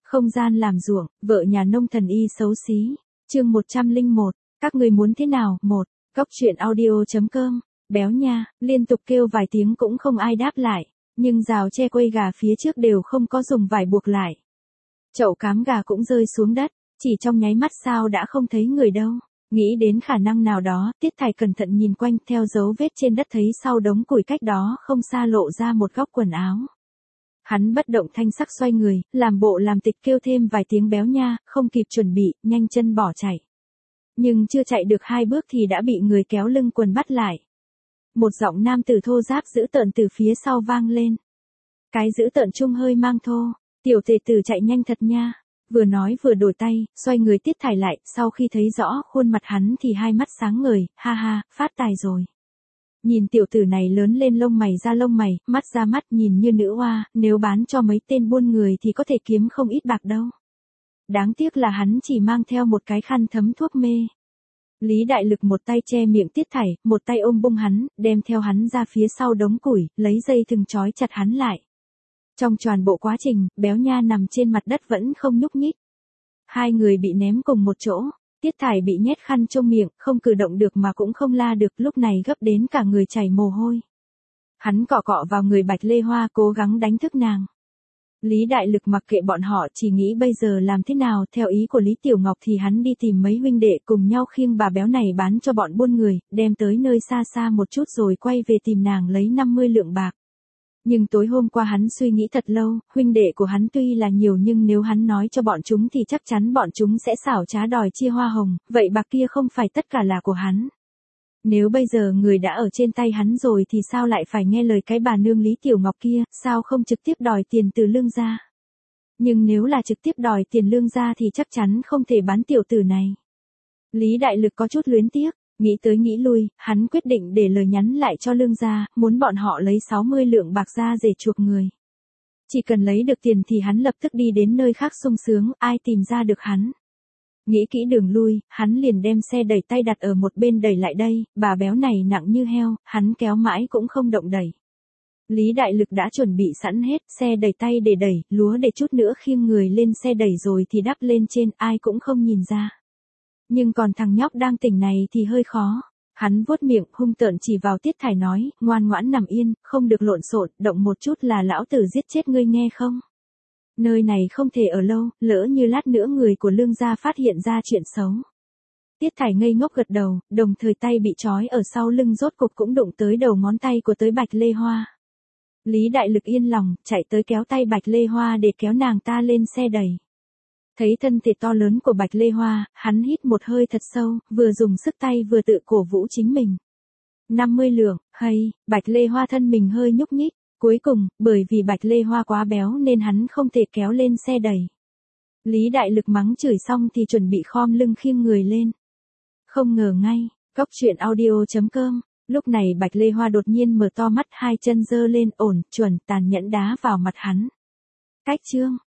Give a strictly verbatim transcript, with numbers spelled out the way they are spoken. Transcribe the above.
Không gian làm ruộng, vợ nhà nông thần y xấu xí. Chương một trăm lẻ một, các người muốn thế nào? một. Góc truyện audio.com. Béo nha, liên tục kêu vài tiếng cũng không ai đáp lại, nhưng rào tre quây gà phía trước đều không có dùng vải buộc lại. Chậu cám gà cũng rơi xuống đất, chỉ trong nháy mắt sao đã không thấy người đâu. Nghĩ đến khả năng nào đó, Tiết Thải cẩn thận nhìn quanh, theo dấu vết trên đất thấy sau đống củi cách đó không xa lộ ra một góc quần áo. Hắn bất động thanh sắc xoay người, làm bộ làm tịch kêu thêm vài tiếng béo nha, không kịp chuẩn bị, nhanh chân bỏ chạy. Nhưng chưa chạy được hai bước thì đã bị người kéo lưng quần bắt lại. Một giọng nam tử thô ráp dữ tợn từ phía sau vang lên. Cái dữ tợn trung hơi mang thô, tiểu tề tử chạy nhanh thật nha. Vừa nói vừa đổi tay, xoay người Tiết Thải lại, sau khi thấy rõ khuôn mặt hắn thì hai mắt sáng ngời, ha ha, phát tài rồi. Nhìn tiểu tử này lớn lên lông mày ra lông mày, mắt ra mắt, nhìn như nữ oa, nếu bán cho mấy tên buôn người thì có thể kiếm không ít bạc đâu. Đáng tiếc là hắn chỉ mang theo một cái khăn thấm thuốc mê. Lý Đại Lực một tay che miệng Tiết Thải, một tay ôm bung hắn, đem theo hắn ra phía sau đống củi, lấy dây thừng trói chặt hắn lại. Trong toàn bộ quá trình, béo nha nằm trên mặt đất vẫn không nhúc nhích. Hai người bị ném cùng một chỗ, Tiết Thải bị nhét khăn trong miệng, không cử động được mà cũng không la được, lúc này gấp đến cả người chảy mồ hôi. Hắn cọ cọ vào người Bạch Lê Hoa cố gắng đánh thức nàng. Lý Đại Lực mặc kệ bọn họ, chỉ nghĩ bây giờ làm thế nào, theo ý của Lý Tiểu Ngọc thì hắn đi tìm mấy huynh đệ cùng nhau khiêng bà béo này bán cho bọn buôn người, đem tới nơi xa xa một chút rồi quay về tìm nàng lấy năm mươi lượng bạc. Nhưng tối hôm qua hắn suy nghĩ thật lâu, huynh đệ của hắn tuy là nhiều nhưng nếu hắn nói cho bọn chúng thì chắc chắn bọn chúng sẽ xảo trá đòi chia hoa hồng, vậy bạc kia không phải tất cả là của hắn. Nếu bây giờ người đã ở trên tay hắn rồi thì sao lại phải nghe lời cái bà nương Lý Tiểu Ngọc kia, sao không trực tiếp đòi tiền từ lương gia. Nhưng nếu là trực tiếp đòi tiền lương gia thì chắc chắn không thể bán tiểu tử này. Lý Đại Lực có chút luyến tiếc. Nghĩ tới nghĩ lui, hắn quyết định để lời nhắn lại cho lương gia, muốn bọn họ lấy sáu mươi lượng bạc ra để chuộc người. Chỉ cần lấy được tiền thì hắn lập tức đi đến nơi khác sung sướng, ai tìm ra được hắn. Nghĩ kỹ đường lui, hắn liền đem xe đẩy tay đặt ở một bên đẩy lại đây, bà béo này nặng như heo, hắn kéo mãi cũng không động đẩy. Lý Đại Lực đã chuẩn bị sẵn hết, xe đẩy tay để đẩy, lúa để chút nữa khiêng người lên xe đẩy rồi thì đắp lên trên, ai cũng không nhìn ra. Nhưng còn thằng nhóc đang tỉnh này thì hơi khó. Hắn vuốt miệng hung tợn chỉ vào Tiết Thải nói, ngoan ngoãn nằm yên, không được lộn xộn, động một chút là lão tử giết chết ngươi nghe không? Nơi này không thể ở lâu, lỡ như lát nữa người của lương gia phát hiện ra chuyện xấu. Tiết Thải ngây ngốc gật đầu, đồng thời tay bị trói ở sau lưng rốt cục cũng đụng tới đầu ngón tay của tới Bạch Lê Hoa. Lý Đại Lực yên lòng, chạy tới kéo tay Bạch Lê Hoa để kéo nàng ta lên xe đẩy. Thấy thân thể to lớn của Bạch Lê Hoa, hắn hít một hơi thật sâu, vừa dùng sức tay vừa tự cổ vũ chính mình. năm mươi lượng, hay, Bạch Lê Hoa thân mình hơi nhúc nhích, cuối cùng, bởi vì Bạch Lê Hoa quá béo nên hắn không thể kéo lên xe đẩy. Lý Đại Lực mắng chửi xong thì chuẩn bị khom lưng khiêng người lên. Không ngờ ngay, góc truyện audio.com, lúc này Bạch Lê Hoa đột nhiên mở to mắt, hai chân giơ lên, ổn, chuẩn, tàn nhẫn đá vào mặt hắn. Cách chương.